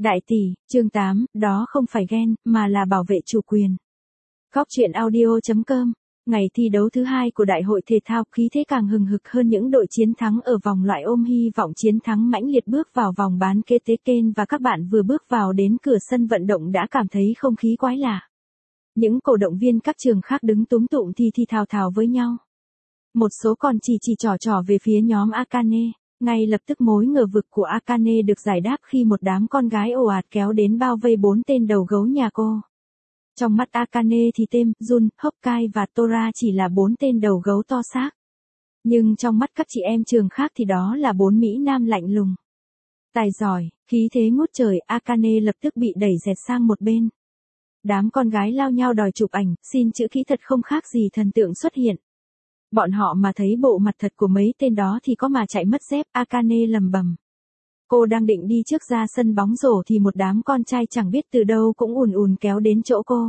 Đại tỷ, chương 8, đó không phải ghen, mà là bảo vệ chủ quyền. Góc truyện audio.com. Ngày thi đấu thứ 2 của đại hội thể thao, khí thế càng hừng hực hơn những đội chiến thắng ở vòng loại ôm hy vọng chiến thắng mãnh liệt bước vào vòng bán kết tế kênh và các bạn vừa bước vào đến cửa sân vận động đã cảm thấy không khí quái lạ. Những cổ động viên các trường khác đứng túm tụm thì thào thào với nhau. Một số còn chỉ trỏ về phía nhóm Akane. Ngay lập tức mối ngờ vực của Akane được giải đáp khi một đám con gái ồ ạt kéo đến bao vây 4 tên đầu gấu nhà cô. Trong mắt Akane thì Tem, Jun, Hokkai và Tora chỉ là 4 tên đầu gấu to xác. Nhưng trong mắt các chị em trường khác thì đó là 4 mỹ nam lạnh lùng. Tài giỏi, khí thế ngút trời, Akane lập tức bị đẩy dẹt sang một bên. Đám con gái lao nhau đòi chụp ảnh, xin chữ ký thật không khác gì thần tượng xuất hiện. Bọn họ mà thấy bộ mặt thật của mấy tên đó thì có mà chạy mất dép, Akane lầm bầm. Cô đang định đi trước ra sân bóng rổ thì một đám con trai chẳng biết từ đâu cũng ùn kéo đến chỗ cô.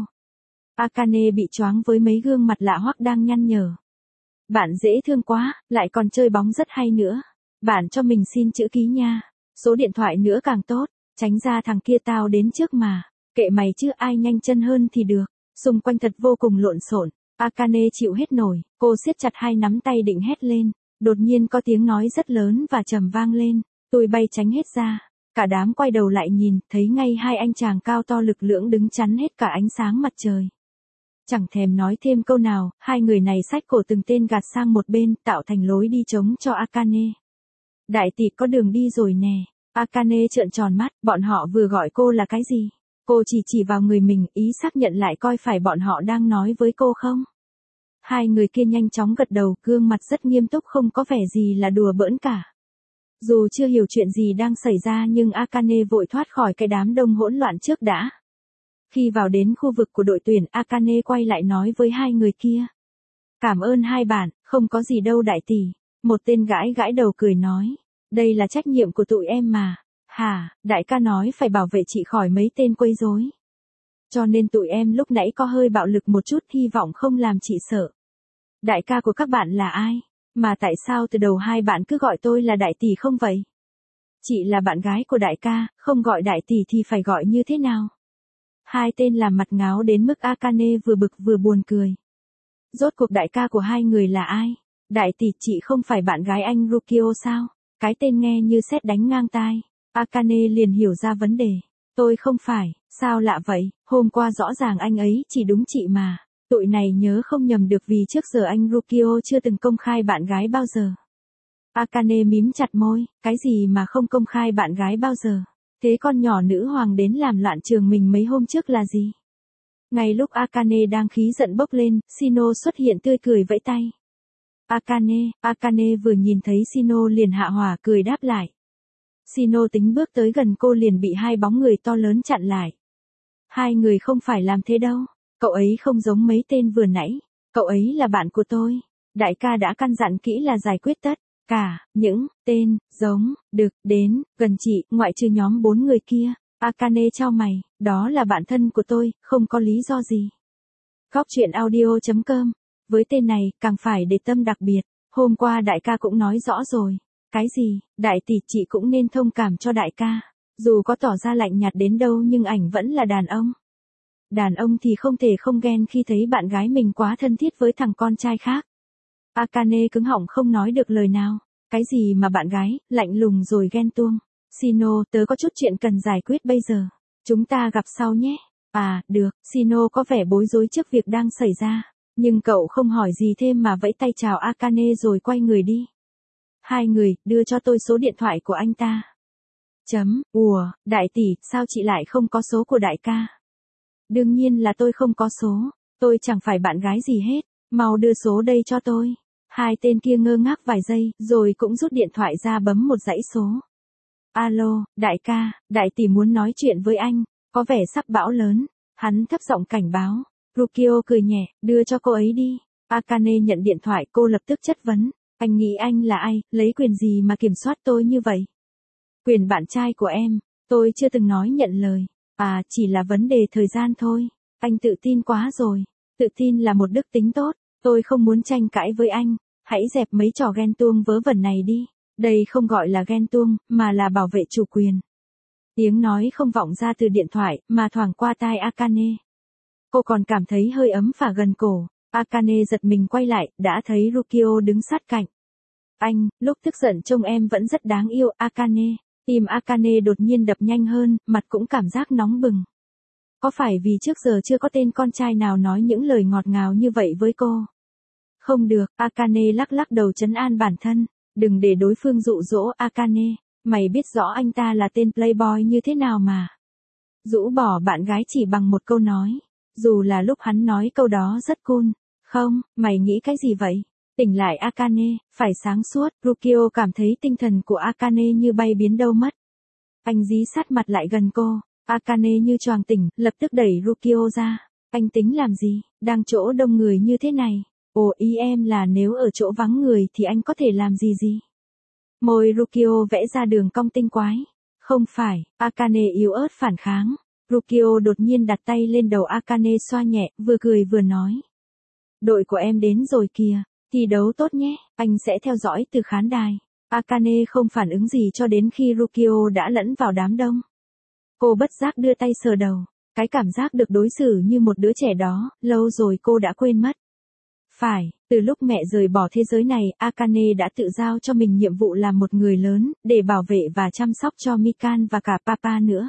Akane bị choáng với mấy gương mặt lạ hoắc đang nhăn nhở. Bạn dễ thương quá, lại còn chơi bóng rất hay nữa. Bạn cho mình xin chữ ký nha. Số điện thoại nữa càng tốt, tránh ra thằng kia tao đến trước mà. Kệ mày chứ ai nhanh chân hơn thì được. Xung quanh thật vô cùng lộn xộn. Akane chịu hết nổi, cô siết chặt hai nắm tay định hét lên. Đột nhiên có tiếng nói rất lớn và trầm vang lên. Tôi bay tránh hết ra. Cả đám quay đầu lại nhìn, thấy ngay hai anh chàng cao to lực lưỡng đứng chắn hết cả ánh sáng mặt trời. Chẳng thèm nói thêm câu nào, hai người này xách cổ từng tên gạt sang một bên, tạo thành lối đi trống cho Akane. Đại tỷ có đường đi rồi nè. Akane trợn tròn mắt, bọn họ vừa gọi cô là cái gì? Cô chỉ vào người mình, ý xác nhận lại coi phải bọn họ đang nói với cô không? Hai người kia nhanh chóng gật đầu, gương mặt rất nghiêm túc không có vẻ gì là đùa bỡn cả. Dù chưa hiểu chuyện gì đang xảy ra nhưng Akane vội thoát khỏi cái đám đông hỗn loạn trước đã. Khi vào đến khu vực của đội tuyển, Akane quay lại nói với hai người kia. Cảm ơn hai bạn, không có gì đâu đại tỷ. Một tên gãi đầu cười nói. Đây là trách nhiệm của tụi em mà. Hả, đại ca nói phải bảo vệ chị khỏi mấy tên quấy rối. Cho nên tụi em lúc nãy có hơi bạo lực một chút, hy vọng không làm chị sợ. Đại ca của các bạn là ai? Mà tại sao từ đầu hai bạn cứ gọi tôi là đại tỷ không vậy? Chị là bạn gái của đại ca, không gọi đại tỷ thì phải gọi như thế nào? Hai tên làm mặt ngáo đến mức Akane vừa bực vừa buồn cười. Rốt cuộc đại ca của hai người là ai? Đại tỷ, chị không phải bạn gái anh Rukio sao? Cái tên nghe như sét đánh ngang tai. Akane liền hiểu ra vấn đề. Tôi không phải, sao lạ vậy? Hôm qua rõ ràng anh ấy chỉ đúng chị mà. Tụi này nhớ không nhầm được vì trước giờ anh Rukio chưa từng công khai bạn gái bao giờ. Akane mím chặt môi, cái gì mà không công khai bạn gái bao giờ? Thế con nhỏ nữ hoàng đến làm loạn trường mình mấy hôm trước là gì? Ngay lúc Akane đang khí giận bốc lên, Shino xuất hiện tươi cười vẫy tay. Akane vừa nhìn thấy Shino liền hạ hỏa cười đáp lại. Shino tính bước tới gần cô liền bị hai bóng người to lớn chặn lại. Hai người không phải làm thế đâu, cậu ấy không giống mấy tên vừa nãy, cậu ấy là bạn của tôi. Đại ca đã căn dặn kỹ là giải quyết tất cả những tên giống được đến gần chị, ngoại trừ nhóm 4 người kia. Akane chau mày, đó là bạn thân của tôi, không có lý do gì. Góc truyện audio.com. Với tên này, càng phải để tâm đặc biệt. Hôm qua đại ca cũng nói rõ rồi. Cái gì, đại tỷ, chị cũng nên thông cảm cho đại ca. Dù có tỏ ra lạnh nhạt đến đâu nhưng ảnh vẫn là đàn ông. Đàn ông thì không thể không ghen khi thấy bạn gái mình quá thân thiết với thằng con trai khác. Akane cứng họng không nói được lời nào. Cái gì mà bạn gái, lạnh lùng rồi ghen tuông. Shino, tớ có chút chuyện cần giải quyết bây giờ. Chúng ta gặp sau nhé. À, được, Shino có vẻ bối rối trước việc đang xảy ra. Nhưng cậu không hỏi gì thêm mà vẫy tay chào Akane rồi quay người đi. Hai người, đưa cho tôi số điện thoại của anh ta. Ủa, đại tỷ, sao chị lại không có số của đại ca? Đương nhiên là tôi không có số. Tôi chẳng phải bạn gái gì hết. Mau đưa số đây cho tôi. Hai tên kia ngơ ngác vài giây, rồi cũng rút điện thoại ra bấm một dãy số. Alo, đại ca, đại tỷ muốn nói chuyện với anh, có vẻ sắp bão lớn. Hắn thấp giọng cảnh báo. Rukio cười nhẹ, đưa cho cô ấy đi. Akane nhận điện thoại, cô lập tức chất vấn. Anh nghĩ anh là ai, lấy quyền gì mà kiểm soát tôi như vậy? Quyền bạn trai của em, tôi chưa từng nói nhận lời. À, chỉ là vấn đề thời gian thôi. Anh tự tin quá rồi. Tự tin là một đức tính tốt. Tôi không muốn tranh cãi với anh. Hãy dẹp mấy trò ghen tuông vớ vẩn này đi. Đây không gọi là ghen tuông, mà là bảo vệ chủ quyền. Tiếng nói không vọng ra từ điện thoại, mà thoảng qua tai Akane. Cô còn cảm thấy hơi ấm phả gần cổ. Akane giật mình quay lại, đã thấy Rukio đứng sát cạnh. Anh, lúc tức giận trông em vẫn rất đáng yêu, Akane. Tim Akane đột nhiên đập nhanh hơn, mặt cũng cảm giác nóng bừng. Có phải vì trước giờ chưa có tên con trai nào nói những lời ngọt ngào như vậy với cô? Không được, Akane lắc lắc đầu trấn an bản thân. Đừng để đối phương dụ dỗ, Akane. Mày biết rõ anh ta là tên playboy như thế nào mà. Rũ bỏ bạn gái chỉ bằng một câu nói. Dù là lúc hắn nói câu đó rất cool. Không, mày nghĩ cái gì vậy? Tỉnh lại Akane, phải sáng suốt. Rukio cảm thấy tinh thần của Akane như bay biến đâu mất. Anh dí sát mặt lại gần cô. Akane như choàng tỉnh, lập tức đẩy Rukio ra. Anh tính làm gì, đang chỗ đông người như thế này? Ồ, ý em là nếu ở chỗ vắng người thì anh có thể làm gì? Môi Rukio vẽ ra đường cong tinh quái. Không phải, Akane yếu ớt phản kháng. Rukio đột nhiên đặt tay lên đầu Akane xoa nhẹ, vừa cười vừa nói. Đội của em đến rồi kìa, thi đấu tốt nhé, anh sẽ theo dõi từ khán đài. Akane không phản ứng gì cho đến khi Rukio đã lẫn vào đám đông. Cô bất giác đưa tay sờ đầu. Cái cảm giác được đối xử như một đứa trẻ đó, lâu rồi cô đã quên mất. Phải, từ lúc mẹ rời bỏ thế giới này, Akane đã tự giao cho mình nhiệm vụ làm một người lớn, để bảo vệ và chăm sóc cho Mikan và cả Papa nữa.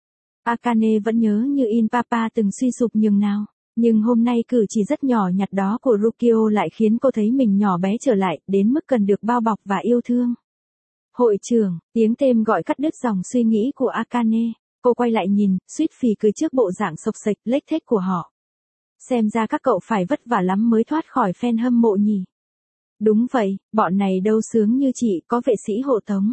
Akane vẫn nhớ như in Papa từng suy sụp nhường nào. Nhưng hôm nay cử chỉ rất nhỏ nhặt đó của Rukio lại khiến cô thấy mình nhỏ bé trở lại, đến mức cần được bao bọc và yêu thương. Hội trưởng, tiếng tên gọi cắt đứt dòng suy nghĩ của Akane. Cô quay lại nhìn, suýt phì cười trước bộ dạng sộc sạch, lếch thếch của họ. Xem ra các cậu phải vất vả lắm mới thoát khỏi fan hâm mộ nhỉ. Đúng vậy, bọn này đâu sướng như chị, có vệ sĩ hộ tống.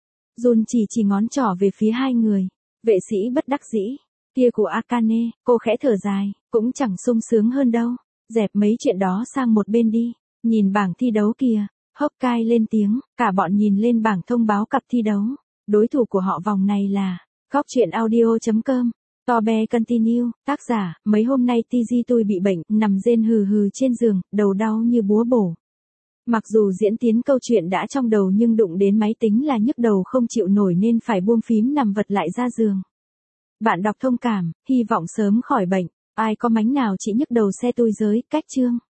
Jun chỉ ngón trỏ về phía hai người. Vệ sĩ bất đắc dĩ. Kia của Akane, cô khẽ thở dài, cũng chẳng sung sướng hơn đâu. Dẹp mấy chuyện đó sang một bên đi. Nhìn bảng thi đấu kìa. Hokkai lên tiếng, cả bọn nhìn lên bảng thông báo cặp thi đấu. Đối thủ của họ vòng này là gocchuyenaudio.com. Tobe Continue, tác giả, mấy hôm nay TG tôi bị bệnh, nằm rên hừ hừ trên giường, đầu đau như búa bổ. Mặc dù diễn tiến câu chuyện đã trong đầu nhưng đụng đến máy tính là nhức đầu không chịu nổi nên phải buông phím nằm vật lại ra giường. Bạn đọc thông cảm, hy vọng sớm khỏi bệnh, ai có mánh nào chỉ nhức đầu xe tôi giới, cách chương.